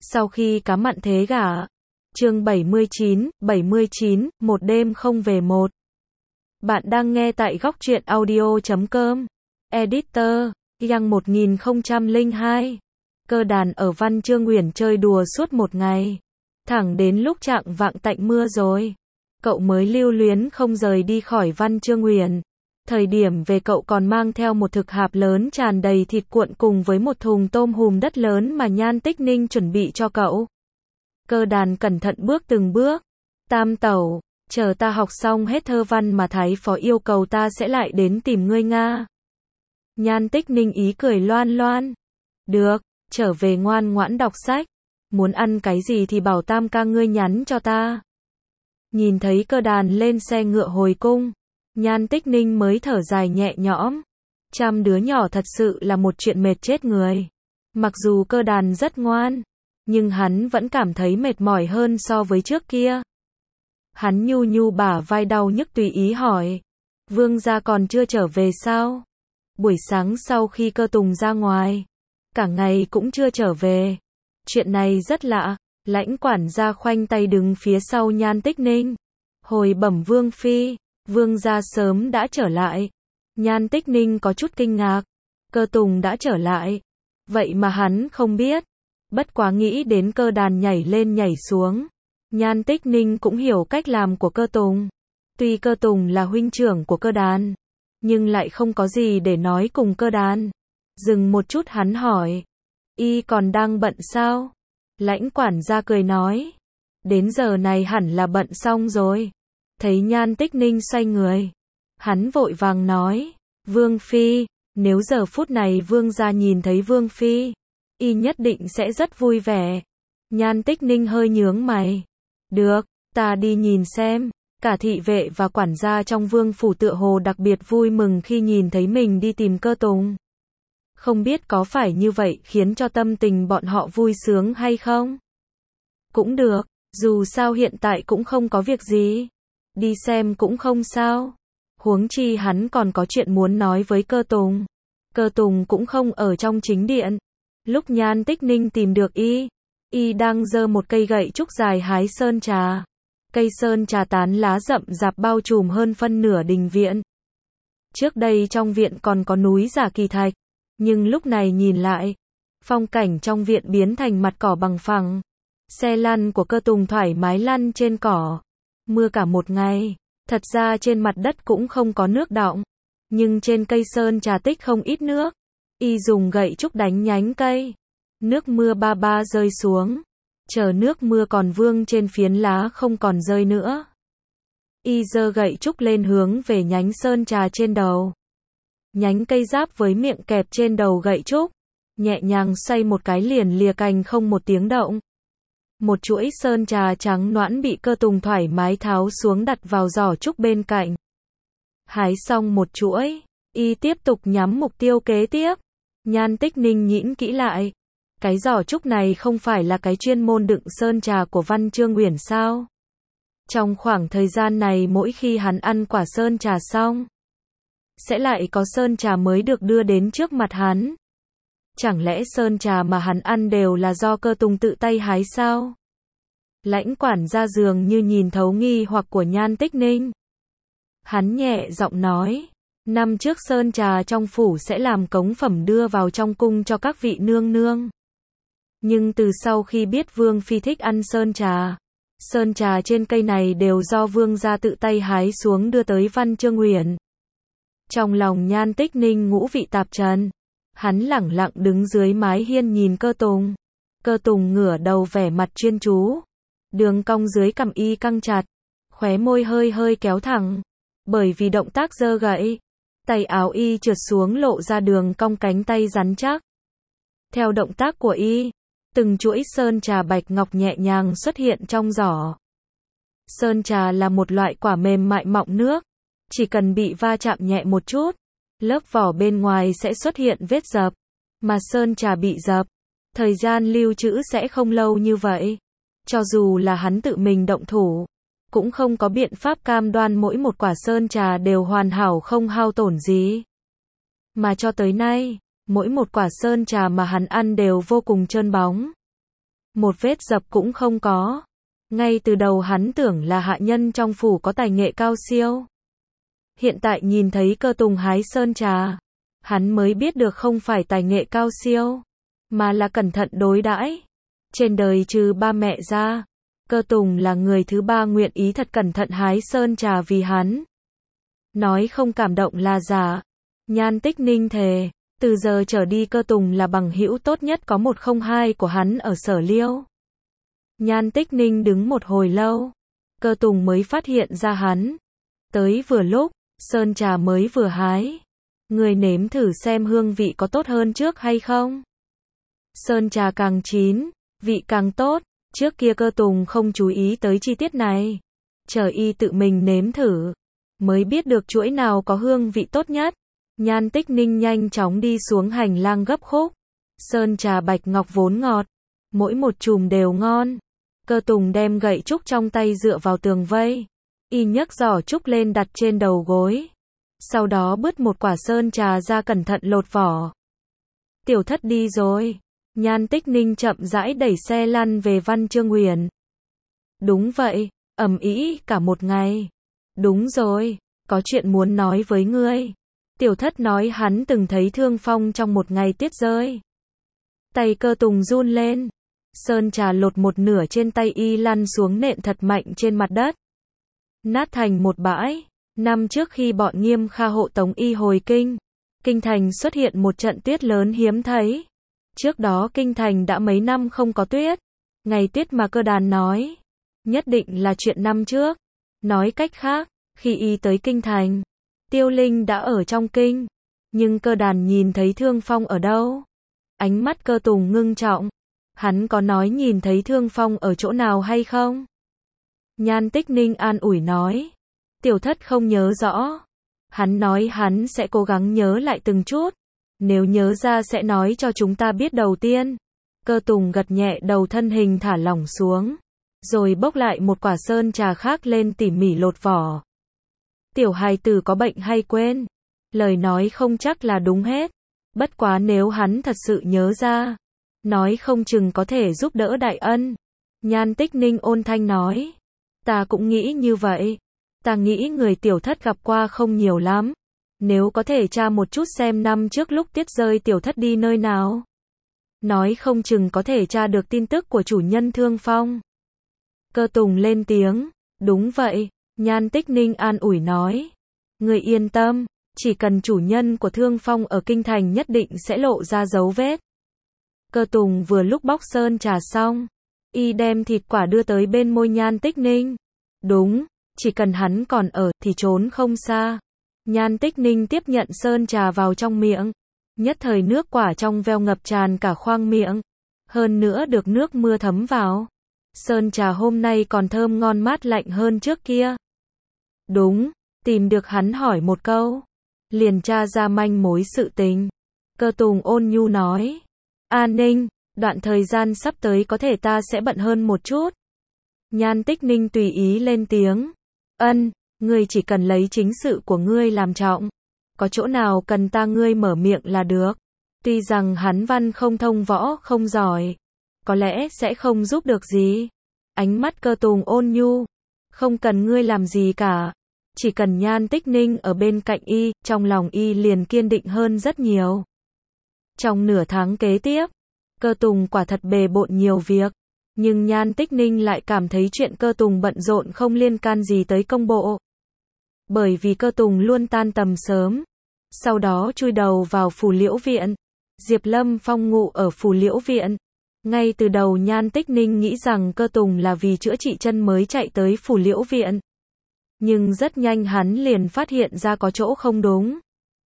Sau khi cá mặn thế gả. Chương 79, một đêm không về một. Bạn đang nghe tại góc truyện audio.com. Editor, Yang 1002. Cơ đàn ở Văn Chương Uyển chơi đùa suốt một ngày. Thẳng đến lúc chạng vạng tạnh mưa rồi. Cậu mới lưu luyến không rời đi khỏi Văn Chương Uyển. Thời điểm về cậu còn mang theo một thực hạp lớn tràn đầy thịt cuộn cùng với một thùng tôm hùm đất lớn mà Nhan Tích Ninh chuẩn bị cho cậu. Cơ đàn cẩn thận bước từng bước. Tam tẩu, chờ ta học xong hết thơ văn mà Thái Phó yêu cầu ta sẽ lại đến tìm ngươi Nga. Nhan Tích Ninh ý cười loan loan. Được, trở về ngoan ngoãn đọc sách. Muốn ăn cái gì thì bảo Tam ca ngươi nhắn cho ta. Nhìn thấy Cơ đàn lên xe ngựa hồi cung, Nhan Tích Ninh mới thở dài nhẹ nhõm. Chăm đứa nhỏ thật sự là một chuyện mệt chết người. Mặc dù Cơ đàn rất ngoan, nhưng hắn vẫn cảm thấy mệt mỏi hơn so với trước kia. Hắn nhu nhu bả vai đau nhức tùy ý hỏi. Vương gia còn chưa trở về sao? Buổi sáng sau khi Cơ Tùng ra ngoài, cả ngày cũng chưa trở về. Chuyện này rất lạ. Lãnh quản gia khoanh tay đứng phía sau Nhan Tích Ninh. Hồi bẩm Vương Phi, Vương gia sớm đã trở lại. Nhan Tích Ninh có chút kinh ngạc. Cơ Tùng đã trở lại. Vậy mà hắn không biết. Bất quá nghĩ đến Cơ đàn nhảy lên nhảy xuống. Nhan Tích Ninh cũng hiểu cách làm của Cơ Tùng. Tuy Cơ Tùng là huynh trưởng của Cơ đàn, nhưng lại không có gì để nói cùng Cơ đàn. Dừng một chút hắn hỏi. Y còn đang bận sao? Lãnh quản gia cười nói. Đến giờ này hẳn là bận xong rồi. Thấy Nhan Tích Ninh xoay người, hắn vội vàng nói. Vương Phi, nếu giờ phút này Vương gia nhìn thấy Vương Phi, y nhất định sẽ rất vui vẻ. Nhan Tích Ninh hơi nhướng mày. Được, ta đi nhìn xem. Cả thị vệ và quản gia trong vương phủ tựa hồ đặc biệt vui mừng khi nhìn thấy mình đi tìm Cơ Tùng. Không biết có phải như vậy khiến cho tâm tình bọn họ vui sướng hay không? Cũng được, dù sao hiện tại cũng không có việc gì. Đi xem cũng không sao. Huống chi hắn còn có chuyện muốn nói với Cơ Tùng. Cơ Tùng cũng không ở trong chính điện. Lúc Nhan Tích Ninh tìm được y đang giơ một cây gậy trúc dài hái sơn trà. Cây sơn trà tán lá rậm rạp bao trùm hơn phân nửa đình viện. Trước đây trong viện còn có núi giả kỳ thạch, nhưng lúc này nhìn lại, phong cảnh trong viện biến thành mặt cỏ bằng phẳng. Xe lăn của Cơ Tùng thoải mái lăn trên cỏ. Mưa cả một ngày, thật ra trên mặt đất cũng không có nước đọng, nhưng trên cây sơn trà tích không ít nước. Y dùng gậy trúc đánh nhánh cây. Nước mưa ba ba rơi xuống. Chờ nước mưa còn vương trên phiến lá không còn rơi nữa. Y giơ gậy trúc lên hướng về nhánh sơn trà trên đầu. Nhánh cây giáp với miệng kẹp trên đầu gậy trúc. Nhẹ nhàng xoay một cái liền lìa cành không một tiếng động. Một chuỗi sơn trà trắng nõn bị Cơ Tùng thoải mái tháo xuống đặt vào giỏ trúc bên cạnh. Hái xong một chuỗi, y tiếp tục nhắm mục tiêu kế tiếp. Nhan Tích Ninh nhĩn kỹ lại. Cái giỏ trúc này không phải là cái chuyên môn đựng sơn trà của Văn Chương Uyển sao? Trong khoảng thời gian này mỗi khi hắn ăn quả sơn trà xong, sẽ lại có sơn trà mới được đưa đến trước mặt hắn. Chẳng lẽ sơn trà mà hắn ăn đều là do Cơ Tùng tự tay hái sao? Lãnh quản gia dường như nhìn thấu nghi hoặc của Nhan Tích Ninh. Hắn nhẹ giọng nói. Năm trước sơn trà trong phủ sẽ làm cống phẩm đưa vào trong cung cho các vị nương nương. Nhưng từ sau khi biết Vương Phi thích ăn sơn trà trên cây này đều do Vương gia tự tay hái xuống đưa tới Văn Chương Uyển. Trong lòng Nhan Tích Ninh ngũ vị tạp trần. Hắn lẳng lặng đứng dưới mái hiên nhìn Cơ Tùng. Cơ Tùng ngửa đầu vẻ mặt chuyên chú. Đường cong dưới cằm y căng chặt. Khóe môi hơi hơi kéo thẳng. Bởi vì động tác giơ gậy, tay áo y trượt xuống lộ ra đường cong cánh tay rắn chắc. Theo động tác của y, từng chuỗi sơn trà bạch ngọc nhẹ nhàng xuất hiện trong giỏ. Sơn trà là một loại quả mềm mại mọng nước. Chỉ cần bị va chạm nhẹ một chút, lớp vỏ bên ngoài sẽ xuất hiện vết dập. Mà sơn trà bị dập, thời gian lưu trữ sẽ không lâu như vậy. Cho dù là hắn tự mình động thủ, cũng không có biện pháp cam đoan mỗi một quả sơn trà đều hoàn hảo không hao tổn gì. Mà cho tới nay, mỗi một quả sơn trà mà hắn ăn đều vô cùng trơn bóng. một vết dập cũng không có. Ngay từ đầu hắn tưởng là hạ nhân trong phủ có tài nghệ cao siêu. Hiện tại nhìn thấy Cơ Tùng hái sơn trà, hắn mới biết được không phải tài nghệ cao siêu, mà là cẩn thận đối đãi. Trên đời trừ ba mẹ ra, Cơ Tùng là người thứ ba nguyện ý thật cẩn thận hái sơn trà vì hắn. Nói không cảm động là giả. Nhan Tích Ninh thề, từ giờ trở đi Cơ Tùng là bằng hữu tốt nhất có 102 của hắn ở Sở Liêu. Nhan Tích Ninh đứng một hồi lâu, Cơ Tùng mới phát hiện ra hắn. Tới vừa lúc, sơn trà mới vừa hái. Người nếm thử xem hương vị có tốt hơn trước hay không. Sơn trà càng chín, vị càng tốt. Trước kia Cơ Tùng không chú ý tới chi tiết này. Chờ y tự mình nếm thử, mới biết được chuỗi nào có hương vị tốt nhất. Nhan Tích Ninh nhanh chóng đi xuống hành lang gấp khúc. Sơn trà bạch ngọc vốn ngọt, mỗi một chùm đều ngon. Cơ Tùng đem gậy trúc trong tay dựa vào tường vây. Y nhấc giỏ trúc lên đặt trên đầu gối. Sau đó bứt một quả sơn trà ra cẩn thận lột vỏ. Tiểu Thất đi rồi. Nhan Tích Ninh chậm rãi đẩy xe lăn về Văn Chương Huyền. Đúng vậy, ầm ĩ cả một ngày. Đúng rồi, có chuyện muốn nói với ngươi. Tiểu Thất nói hắn từng thấy Thương Phong trong một ngày tuyết rơi. Tay Cơ Tùng run lên. Sơn trà lột một nửa trên tay y lăn xuống nện thật mạnh trên mặt đất. Nát thành một bãi. Năm trước khi bọn Nghiêm Kha hộ tống y hồi kinh, kinh thành xuất hiện một trận tuyết lớn hiếm thấy. Trước đó kinh thành đã mấy năm không có tuyết. Ngày tuyết mà Cơ Đàn nói, nhất định là chuyện năm trước. Nói cách khác, khi y tới kinh thành, Tiêu Linh đã ở trong kinh. Nhưng Cơ Đàn nhìn thấy Thương Phong ở đâu? Ánh mắt Cơ Tùng ngưng trọng. Hắn có nói nhìn thấy Thương Phong ở chỗ nào hay không? Nhan Tích Ninh an ủi nói. Tiểu Thất không nhớ rõ. Hắn nói hắn sẽ cố gắng nhớ lại từng chút. Nếu nhớ ra sẽ nói cho chúng ta biết đầu tiên. Cơ Tùng gật nhẹ đầu, thân hình thả lỏng xuống. Rồi bốc lại một quả sơn trà khác lên tỉ mỉ lột vỏ. Tiểu hài tử có bệnh hay quên? Lời nói không chắc là đúng hết. Bất quá nếu hắn thật sự nhớ ra, nói không chừng có thể giúp đỡ đại ân. Nhan Tích Ninh ôn thanh nói. Ta cũng nghĩ như vậy. Ta nghĩ người Tiểu Thất gặp qua không nhiều lắm. Nếu có thể tra một chút xem năm trước lúc tuyết rơi Tiểu Thất đi nơi nào. Nói không chừng có thể tra được tin tức của chủ nhân Thương Phong. Cơ Tùng lên tiếng. Đúng vậy. Nhan Tích Ninh an ủi nói. Người yên tâm, chỉ cần chủ nhân của Thương Phong ở kinh thành nhất định sẽ lộ ra dấu vết. Cơ Tùng vừa lúc bóc sơn trà xong, y đem thịt quả đưa tới bên môi Nhan Tích Ninh. Đúng, chỉ cần hắn còn ở thì trốn không xa. Nhan Tích Ninh tiếp nhận sơn trà vào trong miệng. Nhất thời nước quả trong veo ngập tràn cả khoang miệng. Hơn nữa được nước mưa thấm vào. Sơn trà hôm nay còn thơm ngon mát lạnh hơn trước kia. Đúng, tìm được hắn hỏi một câu. Liền tra ra manh mối sự tình. Cơ Tùng ôn nhu nói. An Ninh, đoạn thời gian sắp tới có thể ta sẽ bận hơn một chút. Nhan Tích Ninh tùy ý lên tiếng. Ân, ngươi chỉ cần lấy chính sự của ngươi làm trọng. Có chỗ nào cần ta ngươi mở miệng là được. Tuy rằng hắn văn không thông võ không giỏi, có lẽ sẽ không giúp được gì. Ánh mắt Cơ Tùng ôn nhu. Không cần ngươi làm gì cả. Chỉ cần Nhan Tích Ninh ở bên cạnh y, trong lòng y liền kiên định hơn rất nhiều. Trong nửa tháng kế tiếp, Cơ Tùng quả thật bề bộn nhiều việc. Nhưng Nhan Tích Ninh lại cảm thấy chuyện Cơ Tùng bận rộn không liên can gì tới công bộ. Bởi vì Cơ Tùng luôn tan tầm sớm. Sau đó chui đầu vào Phủ Liễu Viện. Diệp Lâm Phong ngụ ở Phủ Liễu Viện. Ngay từ đầu Nhan Tích Ninh nghĩ rằng Cơ Tùng là vì chữa trị chân mới chạy tới Phủ Liễu Viện. Nhưng rất nhanh hắn liền phát hiện ra có chỗ không đúng.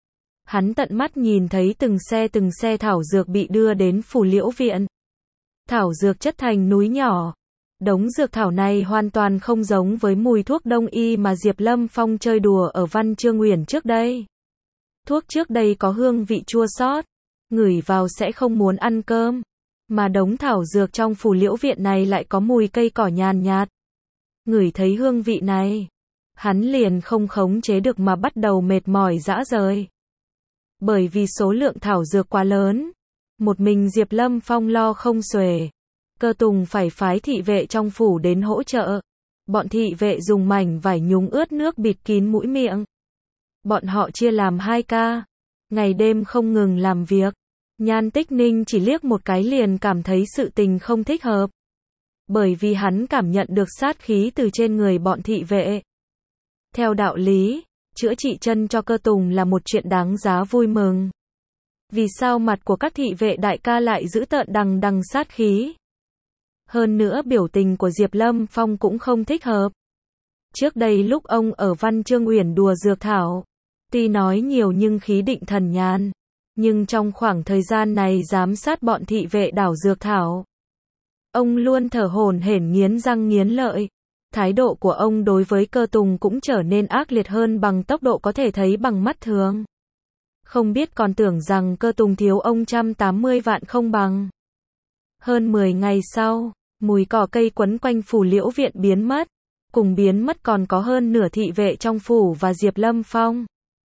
Hắn tận mắt nhìn thấy từng xe thảo dược bị đưa đến Phủ Liễu Viện. Thảo dược chất thành núi nhỏ. Đống dược thảo này hoàn toàn không giống với mùi thuốc đông y mà Diệp Lâm Phong chơi đùa ở Văn Chương Huyền trước đây. Thuốc trước đây có hương vị chua xót, ngửi vào sẽ không muốn ăn cơm. Mà đống thảo dược trong Phủ Liễu Viện này lại có mùi cây cỏ nhàn nhạt. Ngửi thấy hương vị này, hắn liền không khống chế được mà bắt đầu mệt mỏi rã rời. Bởi vì số lượng thảo dược quá lớn, một mình Diệp Lâm Phong lo không xuể. Cơ Tùng phải phái thị vệ trong phủ đến hỗ trợ. Bọn thị vệ dùng mảnh vải nhúng ướt nước bịt kín mũi miệng. Bọn họ chia làm 2 ca, ngày đêm không ngừng làm việc. Nhan Tích Ninh chỉ liếc một cái liền cảm thấy sự tình không thích hợp. Bởi vì hắn cảm nhận được sát khí từ trên người bọn thị vệ. Theo đạo lý, chữa trị chân cho Cơ Tùng là một chuyện đáng giá vui mừng. Vì sao mặt của các thị vệ đại ca lại dữ tợn đằng đằng sát khí? Hơn nữa biểu tình của Diệp Lâm Phong cũng không thích hợp. Trước đây lúc ông ở Văn Chương Uyển đùa dược thảo, tuy nói nhiều nhưng khí định thần nhàn. Nhưng trong khoảng thời gian này giám sát bọn thị vệ đảo dược thảo, ông luôn thở hổn hển nghiến răng nghiến lợi. Thái độ của ông đối với Cơ Tùng cũng trở nên ác liệt hơn bằng tốc độ có thể thấy bằng mắt thường. Không biết còn tưởng rằng Cơ Tùng thiếu ông 180 vạn không bằng. Hơn 10 ngày sau, mùi cỏ cây quấn quanh phủ Liễu viện biến mất. Cùng biến mất còn có hơn nửa thị vệ trong phủ và Diệp Lâm Phong.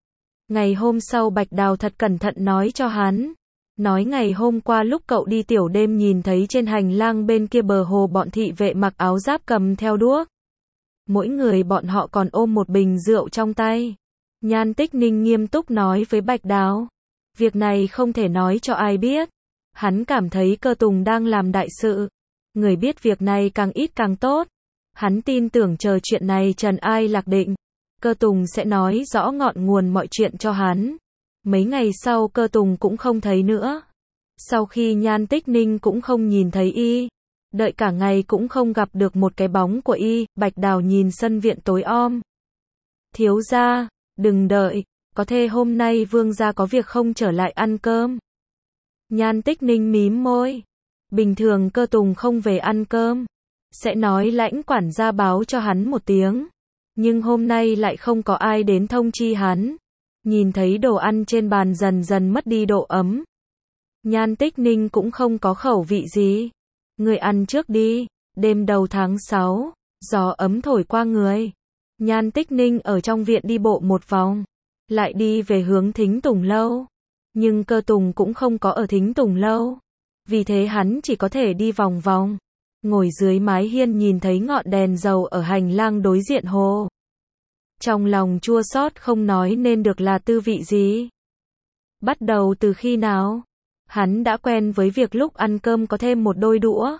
Ngày hôm sau Bạch Đào thật cẩn thận nói cho hắn. Nói ngày hôm qua lúc cậu đi tiểu đêm nhìn thấy trên hành lang bên kia bờ hồ bọn thị vệ mặc áo giáp cầm theo đuốc. Mỗi người bọn họ còn ôm một bình rượu trong tay. Nhan Tích Ninh nghiêm túc nói với Bạch Đào. Việc này không thể nói cho ai biết. Hắn cảm thấy Cơ Tùng đang làm đại sự. Người biết việc này càng ít càng tốt. Hắn tin tưởng chờ chuyện này trần ai lạc định, Cơ Tùng sẽ nói rõ ngọn nguồn mọi chuyện cho hắn. Mấy ngày sau Cơ Tùng cũng không thấy nữa. Sau khi Nhan Tích Ninh cũng không nhìn thấy y. Đợi cả ngày cũng không gặp được một cái bóng của y. Bạch Đào nhìn sân viện tối om. Thiếu gia, đừng đợi, có thể hôm nay vương gia có việc không trở lại ăn cơm. Nhan Tích Ninh mím môi. Bình thường Cơ Tùng không về ăn cơm, sẽ nói lãnh quản gia báo cho hắn một tiếng. Nhưng hôm nay lại không có ai đến thông chi hắn. Nhìn thấy đồ ăn trên bàn dần dần mất đi độ ấm. Nhan Tích Ninh cũng không có khẩu vị gì. Người ăn trước đi. Đêm đầu tháng 6, gió ấm thổi qua người. Nhan Tích Ninh ở trong viện đi bộ một vòng, lại đi về hướng Thính Tùng lâu. Nhưng Cơ Tùng cũng không có ở Thính Tùng lâu. Vì thế hắn chỉ có thể đi vòng vòng. Ngồi dưới mái hiên nhìn thấy ngọn đèn dầu ở hành lang đối diện hồ. Trong lòng chua xót không nói nên được là tư vị gì. Bắt đầu từ khi nào? Hắn đã quen với việc lúc ăn cơm có thêm một đôi đũa.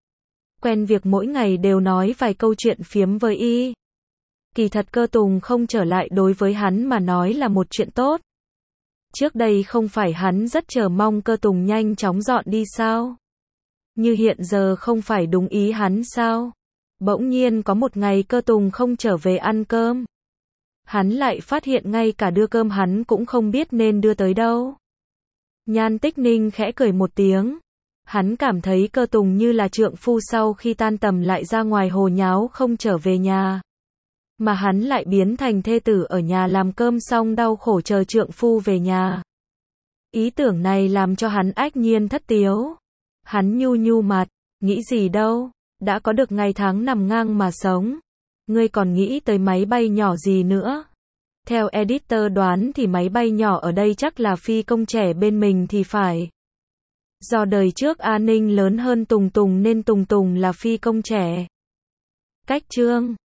Quen việc mỗi ngày đều nói vài câu chuyện phiếm với y. Kỳ thật Cơ Tùng không trở lại đối với hắn mà nói là một chuyện tốt. Trước đây không phải hắn rất chờ mong Cơ Tùng nhanh chóng dọn đi sao? Như hiện giờ không phải đúng ý hắn sao? Bỗng nhiên có một ngày Cơ Tùng không trở về ăn cơm. Hắn lại phát hiện ngay cả đưa cơm hắn cũng không biết nên đưa tới đâu. Nhan Tích Ninh khẽ cười một tiếng. Hắn cảm thấy Cơ Tùng như là trượng phu sau khi tan tầm lại ra ngoài hồ nháo không trở về nhà. Mà hắn lại biến thành thê tử ở nhà làm cơm xong đau khổ chờ trượng phu về nhà. Ý tưởng này làm cho hắn ách nhiên thất tiếu. Hắn nhu nhu mặt, nghĩ gì đâu, đã có được ngày tháng nằm ngang mà sống. Ngươi còn nghĩ tới máy bay nhỏ gì nữa? Theo editor đoán thì máy bay nhỏ ở đây chắc là phi công trẻ bên mình thì phải. Do đời trước A Ninh lớn hơn Tùng Tùng nên Tùng Tùng là phi công trẻ. Cách chương